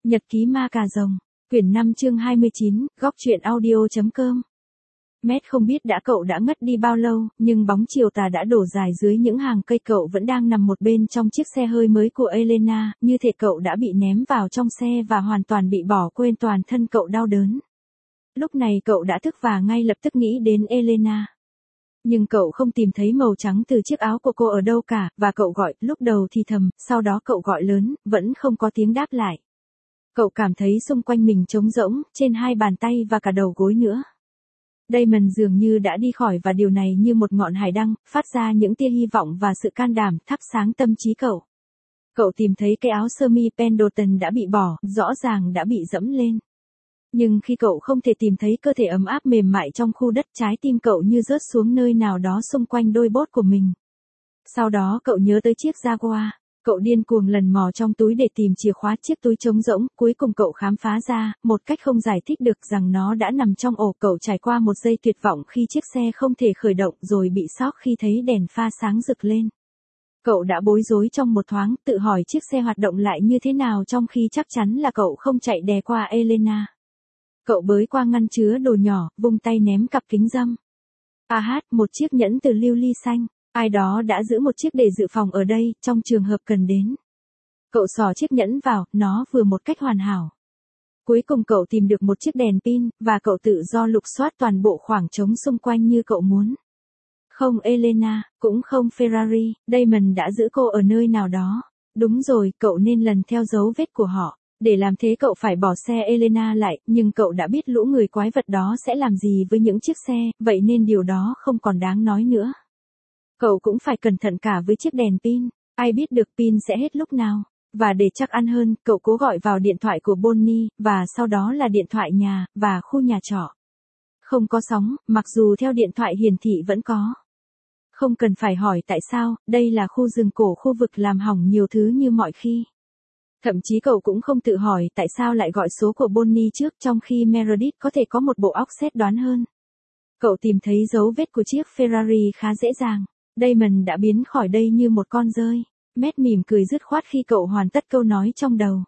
Nhật ký ma cà rồng, quyển 5 chương 29, góc truyện audio.com. Matt không biết cậu đã ngất đi bao lâu, nhưng bóng chiều tà đã đổ dài dưới những hàng cây. Cậu vẫn đang nằm một bên trong chiếc xe hơi mới của Elena, như thể cậu đã bị ném vào trong xe và hoàn toàn bị bỏ quên. Toàn thân cậu đau đớn. Lúc này cậu đã thức và ngay lập tức nghĩ đến Elena. Nhưng cậu không tìm thấy màu trắng từ chiếc áo của cô ở đâu cả, và cậu gọi, lúc đầu thì thầm, sau đó cậu gọi lớn, vẫn không có tiếng đáp lại. Cậu cảm thấy xung quanh mình trống rỗng, trên hai bàn tay và cả đầu gối nữa. Damon dường như đã đi khỏi, và điều này như một ngọn hải đăng, phát ra những tia hy vọng và sự can đảm, thắp sáng tâm trí cậu. Cậu tìm thấy cái áo sơ mi Pendleton đã bị bỏ, rõ ràng đã bị dẫm lên. Nhưng khi cậu không thể tìm thấy cơ thể ấm áp mềm mại trong khu đất, trái tim cậu như rớt xuống nơi nào đó xung quanh đôi bốt của mình. Sau đó cậu nhớ tới chiếc Jaguar. Cậu điên cuồng lần mò trong túi để tìm chìa khóa chiếc túi trống rỗng. Cuối cùng cậu khám phá ra, một cách không giải thích được, rằng nó đã nằm trong ổ. Cậu trải qua một giây tuyệt vọng khi chiếc xe không thể khởi động, rồi bị sốc khi thấy đèn pha sáng rực lên. Cậu đã bối rối trong một thoáng, tự hỏi chiếc xe hoạt động lại như thế nào trong khi chắc chắn là cậu không chạy đè qua Elena. Cậu bới qua ngăn chứa đồ nhỏ, vung tay ném cặp kính râm. Một chiếc nhẫn từ lưu ly xanh. Ai đó đã giữ một chiếc để dự phòng ở đây, trong trường hợp cần đến. Cậu xỏ chiếc nhẫn vào, nó vừa một cách hoàn hảo. Cuối cùng cậu tìm được một chiếc đèn pin, và cậu tự do lục soát toàn bộ khoảng trống xung quanh như cậu muốn. Không Elena, cũng không Ferrari, Damon đã giữ cô ở nơi nào đó. Đúng rồi, cậu nên lần theo dấu vết của họ. Để làm thế cậu phải bỏ xe Elena lại, nhưng cậu đã biết lũ người quái vật đó sẽ làm gì với những chiếc xe, vậy nên điều đó không còn đáng nói nữa. Cậu cũng phải cẩn thận cả với chiếc đèn pin, ai biết được pin sẽ hết lúc nào. Và để chắc ăn hơn, cậu cố gọi vào điện thoại của Bonnie, và sau đó là điện thoại nhà, và khu nhà trọ. Không có sóng, mặc dù theo điện thoại hiển thị vẫn có. Không cần phải hỏi tại sao, đây là khu rừng cổ, khu vực làm hỏng nhiều thứ như mọi khi. Thậm chí cậu cũng không tự hỏi tại sao lại gọi số của Bonnie trước, trong khi Meredith có thể có một bộ óc xét đoán hơn. Cậu tìm thấy dấu vết của chiếc Ferrari khá dễ dàng. Damon đã biến khỏi đây như một con dơi. Matt mỉm cười dứt khoát khi cậu hoàn tất câu nói trong đầu.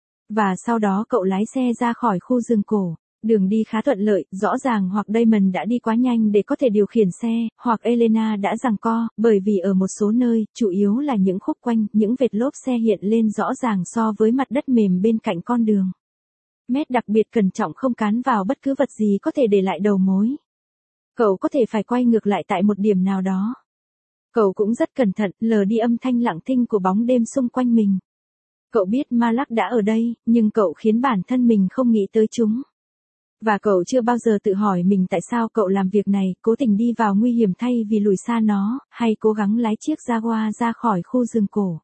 Và sau đó cậu lái xe ra khỏi khu rừng cổ. Đường đi khá thuận lợi, rõ ràng hoặc Damon đã đi quá nhanh để có thể điều khiển xe, hoặc Elena đã giằng co, bởi vì ở một số nơi, chủ yếu là những khúc quanh, những vệt lốp xe hiện lên rõ ràng so với mặt đất mềm bên cạnh con đường. Matt đặc biệt cẩn trọng không cán vào bất cứ vật gì có thể để lại đầu mối. Cậu có thể phải quay ngược lại tại một điểm nào đó. Cậu cũng rất cẩn thận, lờ đi âm thanh lặng thinh của bóng đêm xung quanh mình. Cậu biết Malak đã ở đây, nhưng cậu khiến bản thân mình không nghĩ tới chúng. Và cậu chưa bao giờ tự hỏi mình tại sao cậu làm việc này, cố tình đi vào nguy hiểm thay vì lùi xa nó, hay cố gắng lái chiếc Jaguar ra khỏi khu rừng cổ.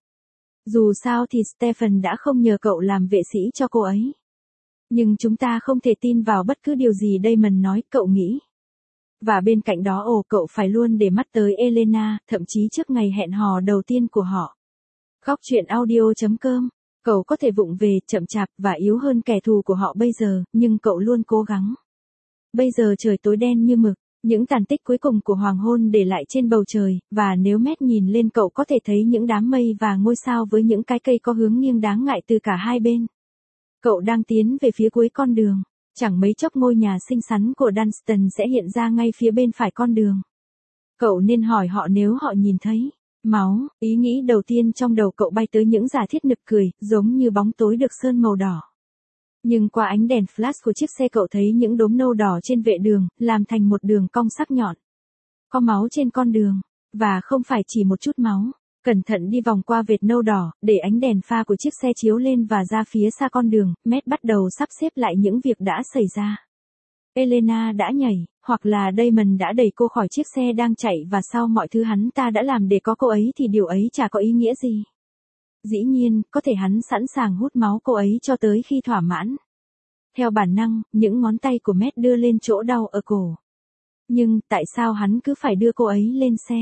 Dù sao thì Stephen đã không nhờ cậu làm vệ sĩ cho cô ấy. Nhưng chúng ta không thể tin vào bất cứ điều gì Damon nói, cậu nghĩ. Và bên cạnh đó cậu phải luôn để mắt tới Elena, thậm chí trước ngày hẹn hò đầu tiên của họ. Góc truyện audio.com. Cậu có thể vụng về, chậm chạp, và yếu hơn kẻ thù của họ bây giờ, nhưng cậu luôn cố gắng. Bây giờ trời tối đen như mực, những tàn tích cuối cùng của hoàng hôn để lại trên bầu trời, và nếu Matt nhìn lên cậu có thể thấy những đám mây và ngôi sao với những cái cây có hướng nghiêng đáng ngại từ cả hai bên. Cậu đang tiến về phía cuối con đường. Chẳng mấy chốc ngôi nhà xinh xắn của Dunstan sẽ hiện ra ngay phía bên phải con đường. Cậu nên hỏi họ nếu họ nhìn thấy máu. Ý nghĩ đầu tiên trong đầu cậu bay tới những giả thiết nực cười, giống như bóng tối được sơn màu đỏ. Nhưng qua ánh đèn flash của chiếc xe cậu thấy những đốm nâu đỏ trên vệ đường, làm thành một đường cong sắc nhọn. Có máu trên con đường, và không phải chỉ một chút máu. Cẩn thận đi vòng qua vệt nâu đỏ, để ánh đèn pha của chiếc xe chiếu lên và ra phía xa con đường, Matt bắt đầu sắp xếp lại những việc đã xảy ra. Elena đã nhảy, hoặc là Damon đã đẩy cô khỏi chiếc xe đang chạy, và sau mọi thứ hắn ta đã làm để có cô ấy thì điều ấy chả có ý nghĩa gì. Dĩ nhiên, có thể hắn sẵn sàng hút máu cô ấy cho tới khi thỏa mãn. Theo bản năng, những ngón tay của Matt đưa lên chỗ đau ở cổ. Nhưng, tại sao hắn cứ phải đưa cô ấy lên xe?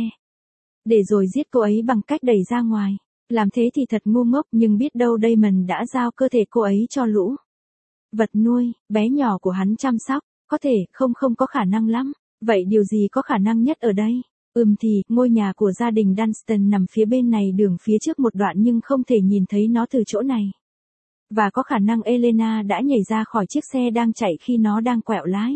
Để rồi giết cô ấy bằng cách đẩy ra ngoài. Làm thế thì thật ngu ngốc, nhưng biết đâu Damon đã giao cơ thể cô ấy cho lũ vật nuôi, bé nhỏ của hắn chăm sóc. Có thể, không có khả năng lắm. Vậy điều gì có khả năng nhất ở đây? Thì, ngôi nhà của gia đình Dunstan nằm phía bên này đường phía trước một đoạn, nhưng không thể nhìn thấy nó từ chỗ này. Và có khả năng Elena đã nhảy ra khỏi chiếc xe đang chạy khi nó đang quẹo lái.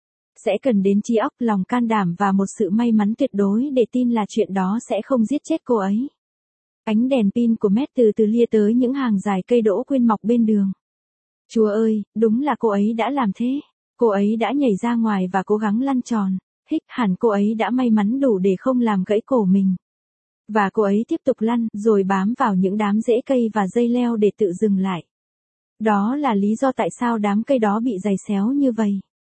Sẽ cần đến trí óc, lòng can đảm và một sự may mắn tuyệt đối để tin là chuyện đó sẽ không giết chết cô ấy. Ánh đèn pin của Matt từ từ lia tới những hàng dài cây đỗ quyên mọc bên đường. Chúa ơi, đúng là cô ấy đã làm thế. Cô ấy đã nhảy ra ngoài và cố gắng lăn tròn. Hẳn cô ấy đã may mắn đủ để không làm gãy cổ mình. Và cô ấy tiếp tục lăn, rồi bám vào những đám rễ cây và dây leo để tự dừng lại. Đó là lý do tại sao đám cây đó bị giày xéo như vậy.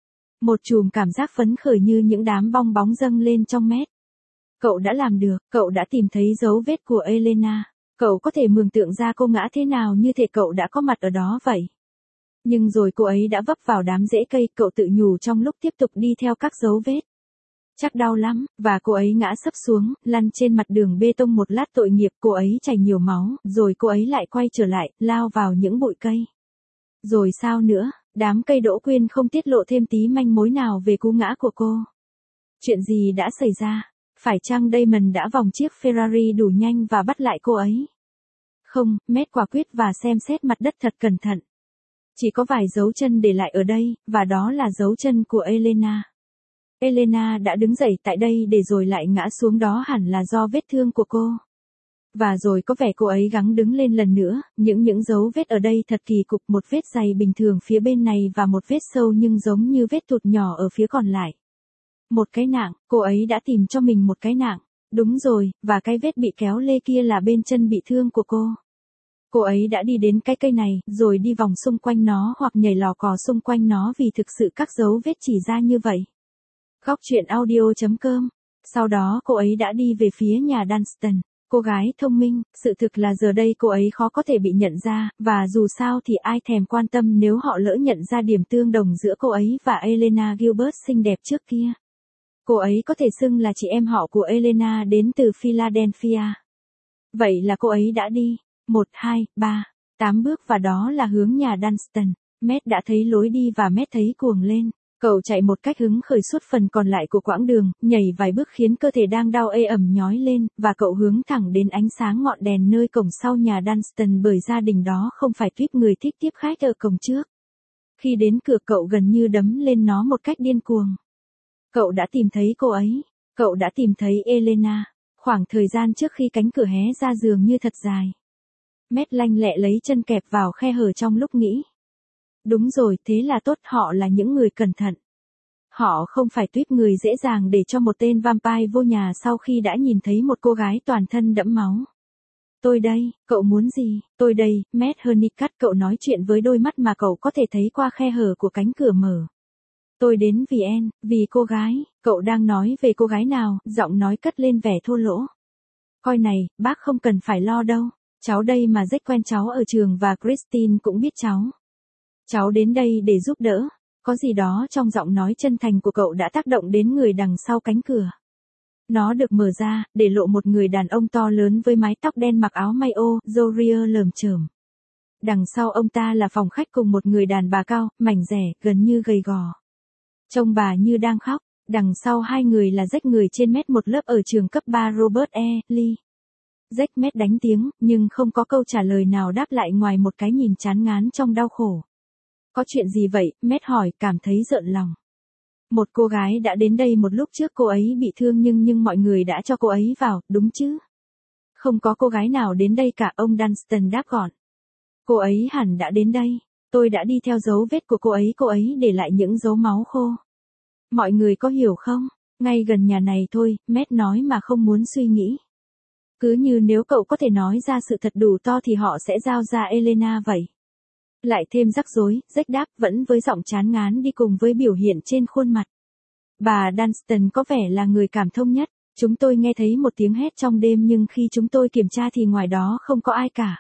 Một chùm cảm giác phấn khởi như những đám bong bóng dâng lên trong Matt. Cậu đã làm được, cậu đã tìm thấy dấu vết của Elena. Cậu có thể mường tượng ra cô ngã thế nào như thể cậu đã có mặt ở đó vậy. Nhưng rồi cô ấy đã vấp vào đám rễ cây, cậu tự nhủ trong lúc tiếp tục đi theo các dấu vết. Chắc đau lắm, và cô ấy ngã sấp xuống, lăn trên mặt đường bê tông một lát tội nghiệp, cô ấy chảy nhiều máu, rồi cô ấy lại quay trở lại, lao vào những bụi cây. Rồi sao nữa, đám cây đỗ quyên không tiết lộ thêm tí manh mối nào về cú ngã của cô. Chuyện gì đã xảy ra? Phải chăng Damon đã vòng chiếc Ferrari đủ nhanh và bắt lại cô ấy? Không, Matt quả quyết và xem xét mặt đất thật cẩn thận. Chỉ có vài dấu chân để lại ở đây, và đó là dấu chân của Elena. Elena đã đứng dậy tại đây để rồi lại ngã xuống, đó hẳn là do vết thương của cô. Và rồi có vẻ cô ấy gắng đứng lên lần nữa, những dấu vết ở đây thật kỳ cục, một vết dày bình thường phía bên này và một vết sâu nhưng giống như vết thụt nhỏ ở phía còn lại. Một cái nạng, cô ấy đã tìm cho mình một cái nạng. Đúng rồi, và cái vết bị kéo lê kia là bên chân bị thương của cô. Cô ấy đã đi đến cái cây này, rồi đi vòng xung quanh nó hoặc nhảy lò cò xung quanh nó vì thực sự các dấu vết chỉ ra như vậy. Góc truyện audio.com. Sau đó cô ấy đã đi về phía nhà Dunstan. Cô gái thông minh, sự thực là giờ đây cô ấy khó có thể bị nhận ra, và dù sao thì ai thèm quan tâm nếu họ lỡ nhận ra điểm tương đồng giữa cô ấy và Elena Gilbert xinh đẹp trước kia. Cô ấy có thể xưng là chị em họ của Elena đến từ Philadelphia. Vậy là cô ấy đã đi 1, 2, 3, 8 bước và đó là hướng nhà Dunstan. Matt đã thấy lối đi và Matt thấy cuồng lên. Cậu chạy một cách hứng khởi suốt phần còn lại của quãng đường, nhảy vài bước khiến cơ thể đang đau ê ẩm nhói lên, và cậu hướng thẳng đến ánh sáng ngọn đèn nơi cổng sau nhà Dunstan, bởi gia đình đó không phải tuýp người thích tiếp khách ở cổng trước. Khi đến cửa cậu gần như đấm lên nó một cách điên cuồng. Cậu đã tìm thấy cô ấy. Cậu đã tìm thấy Elena. Khoảng thời gian trước khi cánh cửa hé ra dường như thật dài. Matt lanh lẹ lấy chân kẹp vào khe hở trong lúc nghĩ. Đúng rồi, thế là tốt, họ là những người cẩn thận. Họ không phải tuýp người dễ dàng để cho một tên vampire vô nhà sau khi đã nhìn thấy một cô gái toàn thân đẫm máu. Tôi đây, cậu muốn gì? Tôi đây, Matt Honeycutt, cậu nói chuyện với đôi mắt mà cậu có thể thấy qua khe hở của cánh cửa mở. Tôi đến vì Anne, vì cô gái. Cậu đang nói về cô gái nào? Giọng nói cất lên vẻ thô lỗ. Coi này, bác không cần phải lo đâu. Cháu đây mà, Jack quen cháu ở trường và Christine cũng biết cháu. Cháu đến đây để giúp đỡ. Có gì đó trong giọng nói chân thành của cậu đã tác động đến người đằng sau cánh cửa. Nó được mở ra, để lộ một người đàn ông to lớn với mái tóc đen mặc áo may ô, râu ria lởm chởm. Đằng sau ông ta là phòng khách cùng một người đàn bà cao, mảnh dẻ, gần như gầy gò. Trông bà như đang khóc. Đằng sau hai người là Jack, người trên Matt một lớp ở trường cấp 3 Robert E. Lee. Jack Matt đánh tiếng, nhưng không có câu trả lời nào đáp lại ngoài một cái nhìn chán ngán trong đau khổ. Có chuyện gì vậy? Matt hỏi, cảm thấy rợn lòng. Một cô gái đã đến đây một lúc trước, cô ấy bị thương nhưng mọi người đã cho cô ấy vào, đúng chứ? Không có cô gái nào đến đây cả, ông Dunstan đáp gọn. Cô ấy hẳn đã đến đây. Tôi đã đi theo dấu vết của cô ấy để lại những dấu máu khô. Mọi người có hiểu không? Ngay gần nhà này thôi, Matt nói mà không muốn suy nghĩ. Cứ như nếu cậu có thể nói ra sự thật đủ to thì họ sẽ giao ra Elena vậy. Lại thêm rắc rối, Jack đáp, vẫn với giọng chán ngán đi cùng với biểu hiện trên khuôn mặt. Bà Dunstan có vẻ là người cảm thông nhất. Chúng tôi nghe thấy một tiếng hét trong đêm nhưng khi chúng tôi kiểm tra thì ngoài đó không có ai cả.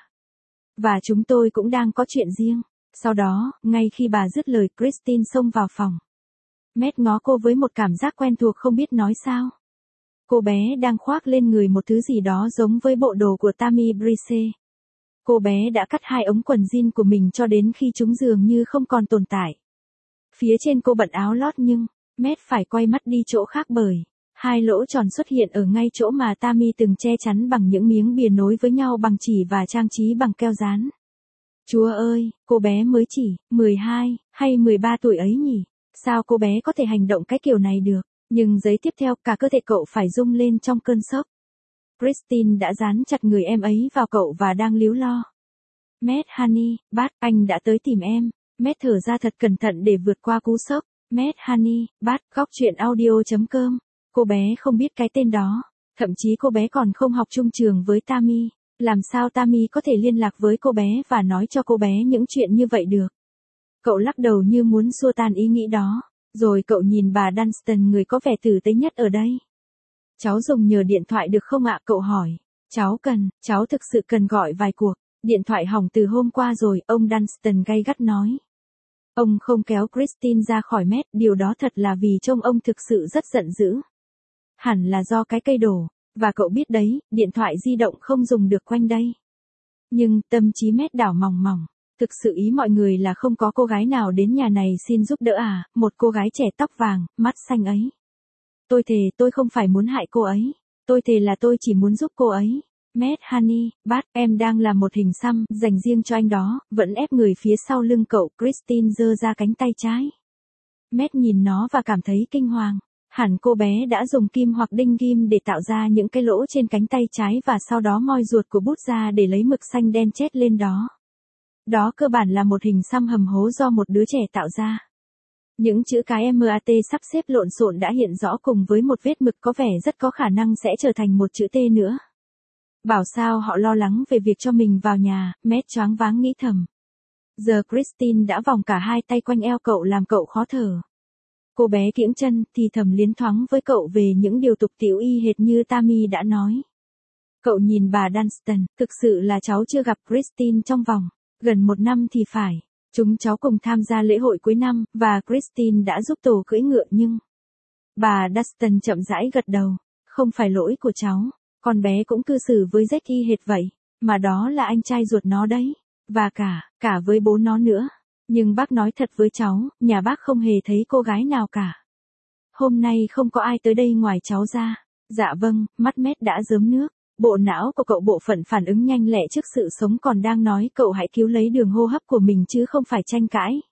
Và chúng tôi cũng đang có chuyện riêng. Sau đó, ngay khi bà dứt lời, Christine xông vào phòng. Matt ngó cô với một cảm giác quen thuộc không biết nói sao. Cô bé đang khoác lên người một thứ gì đó giống với bộ đồ của Tammy Brice. Cô bé đã cắt hai ống quần jean của mình cho đến khi chúng dường như không còn tồn tại. Phía trên cô bận áo lót nhưng, Matt phải quay mắt đi chỗ khác bởi hai lỗ tròn xuất hiện ở ngay chỗ mà Tammy từng che chắn bằng những miếng bìa nối với nhau bằng chỉ và trang trí bằng keo dán. Chúa ơi, cô bé mới chỉ 12 hay 13 tuổi ấy nhỉ? Sao cô bé có thể hành động cái kiểu này được? Nhưng giây tiếp theo cả cơ thể cậu phải rung lên trong cơn sốc. Christine đã dán chặt người em ấy vào cậu và đang líu lo. Matt honey, Bart, anh đã tới tìm em. Matt thở ra thật cẩn thận để vượt qua cú sốc. Matt honey, Bart, góc truyện audio.com. Cô bé không biết cái tên đó. Thậm chí cô bé còn không học chung trường với Tammy. Làm sao Tammy có thể liên lạc với cô bé và nói cho cô bé những chuyện như vậy được? Cậu lắc đầu như muốn xua tan ý nghĩ đó. Rồi cậu nhìn bà Dunstan, người có vẻ tử tế nhất ở đây. Cháu dùng nhờ điện thoại được không ạ? Cậu hỏi. Cháu thực sự cần gọi vài cuộc. Điện thoại hỏng từ hôm qua rồi, ông Dunstan gay gắt nói. Ông không kéo Christine ra khỏi mét, điều đó thật là vì trông ông thực sự rất giận dữ. Hẳn là do cái cây đổ, và cậu biết đấy, điện thoại di động không dùng được quanh đây. Nhưng tâm trí mét đảo mòng mòng. Thực sự ý mọi người là không có cô gái nào đến nhà này xin giúp đỡ à? Một cô gái trẻ tóc vàng, mắt xanh ấy. Tôi thề tôi không phải muốn hại cô ấy. Tôi thề là tôi chỉ muốn giúp cô ấy. Matt honey, Bart, em đang làm một hình xăm dành riêng cho anh đó, vẫn ép người phía sau lưng cậu. Christine giơ ra cánh tay trái. Matt nhìn nó và cảm thấy kinh hoàng. Hẳn cô bé đã dùng kim hoặc đinh ghim để tạo ra những cái lỗ trên cánh tay trái và sau đó moi ruột của bút ra để lấy mực xanh đen chét lên đó. Đó cơ bản là một hình xăm hầm hố do một đứa trẻ tạo ra. Những chữ cái MAT sắp xếp lộn xộn đã hiện rõ cùng với một vết mực có vẻ rất có khả năng sẽ trở thành một chữ T nữa. Bảo sao họ lo lắng về việc cho mình vào nhà, Matt choáng váng nghĩ thầm. Giờ Christine đã vòng cả hai tay quanh eo cậu làm cậu khó thở. Cô bé kiễng chân thì thầm liến thoáng với cậu về những điều tục tĩu y hệt như Tammy đã nói. Cậu nhìn bà Dunstan, thực sự là cháu chưa gặp Christine trong vòng gần 1 năm thì phải. Chúng cháu cùng tham gia lễ hội cuối năm, và Christine đã giúp tổ cưỡi ngựa nhưng... Bà Dunstan chậm rãi gật đầu. Không phải lỗi của cháu. Con bé cũng cư xử với Jack y hệt vậy. Mà đó là anh trai ruột nó đấy. Và cả với bố nó nữa. Nhưng bác nói thật với cháu, nhà bác không hề thấy cô gái nào cả. Hôm nay không có ai tới đây ngoài cháu ra. Dạ vâng, mắt Matt đã rớm nước. Bộ não của cậu bộ phận phản ứng nhanh lẹ trước sự sống còn đang nói cậu hãy cứu lấy đường hô hấp của mình chứ không phải tranh cãi.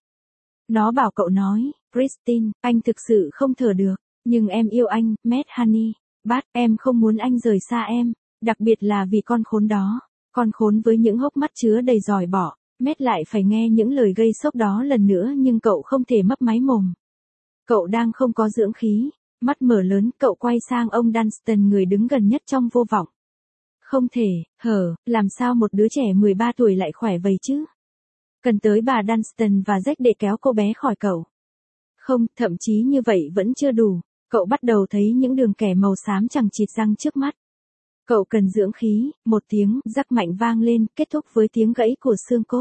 Nó bảo cậu nói, Christine, anh thực sự không thở được, nhưng em yêu anh, Matt honey. Bart, em không muốn anh rời xa em, đặc biệt là vì con khốn đó. Con khốn với những hốc mắt chứa đầy giỏi bỏ. Matt lại phải nghe những lời gây sốc đó lần nữa nhưng cậu không thể mấp máy mồm. Cậu đang không có dưỡng khí. Mắt mở lớn, cậu quay sang ông Dunstan, người đứng gần nhất trong vô vọng. Không thể, làm sao một đứa trẻ 13 tuổi lại khỏe vậy chứ? Cần tới bà Dunstan và Jack để kéo cô bé khỏi cậu. Không, thậm chí như vậy vẫn chưa đủ. Cậu bắt đầu thấy những đường kẻ màu xám chằng chịt răng trước mắt. Cậu cần dưỡng khí, một tiếng rắc mạnh vang lên, kết thúc với tiếng gãy của xương cốt.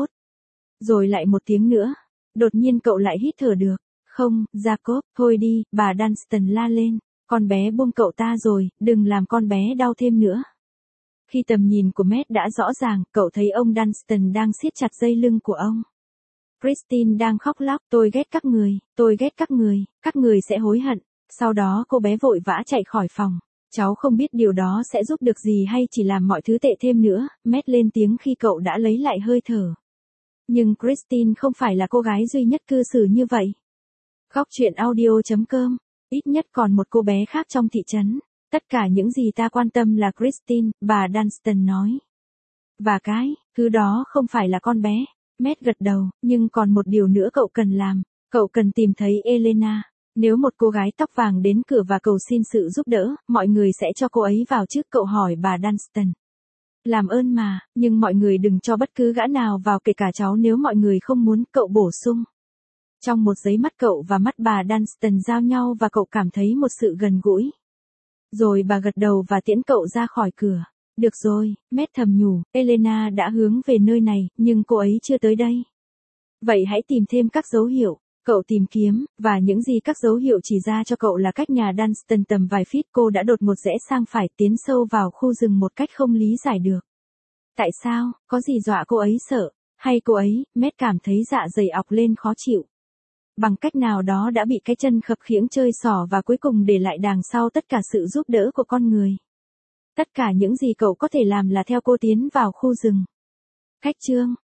Rồi lại một tiếng nữa. Đột nhiên cậu lại hít thở được. Không, Jacob, thôi đi, bà Dunstan la lên. Con bé buông cậu ta rồi, đừng làm con bé đau thêm nữa. Khi tầm nhìn của Matt đã rõ ràng, cậu thấy ông Dunstan đang siết chặt dây lưng của ông. Christine đang khóc lóc, tôi ghét các người sẽ hối hận. Sau đó cô bé vội vã chạy khỏi phòng. Cháu không biết điều đó sẽ giúp được gì hay chỉ làm mọi thứ tệ thêm nữa, Matt lên tiếng khi cậu đã lấy lại hơi thở. Nhưng Christine không phải là cô gái duy nhất cư xử như vậy. Góc truyện audio.com, ít nhất còn một cô bé khác trong thị trấn. Tất cả những gì ta quan tâm là Christine, bà Dunstan nói. Và thứ đó không phải là con bé. Matt gật đầu, nhưng còn một điều nữa cậu cần làm. Cậu cần tìm thấy Elena. Nếu một cô gái tóc vàng đến cửa và cầu xin sự giúp đỡ, mọi người sẽ cho cô ấy vào trước. Cậu hỏi bà Dunstan. Làm ơn mà, nhưng mọi người đừng cho bất cứ gã nào vào kể cả cháu nếu mọi người không muốn, cậu bổ sung. Trong một giây mắt cậu và mắt bà Dunstan giao nhau và cậu cảm thấy một sự gần gũi. Rồi bà gật đầu và tiễn cậu ra khỏi cửa. Được rồi, Matt thầm nhủ, Elena đã hướng về nơi này, nhưng cô ấy chưa tới đây. Vậy hãy tìm thêm các dấu hiệu. Cậu tìm kiếm, và những gì các dấu hiệu chỉ ra cho cậu là cách nhà Dunstan tầm vài feet. Cô đã đột ngột rẽ sang phải, tiến sâu vào khu rừng một cách không lý giải được. Tại sao, có gì dọa cô ấy sợ? Hay cô ấy, Matt cảm thấy dạ dày ọc lên khó chịu. Bằng cách nào đó đã bị cái chân khập khiễng chơi xỏ và cuối cùng để lại đằng sau tất cả sự giúp đỡ của con người. Tất cả những gì cậu có thể làm là theo cô tiến vào khu rừng. Cách chương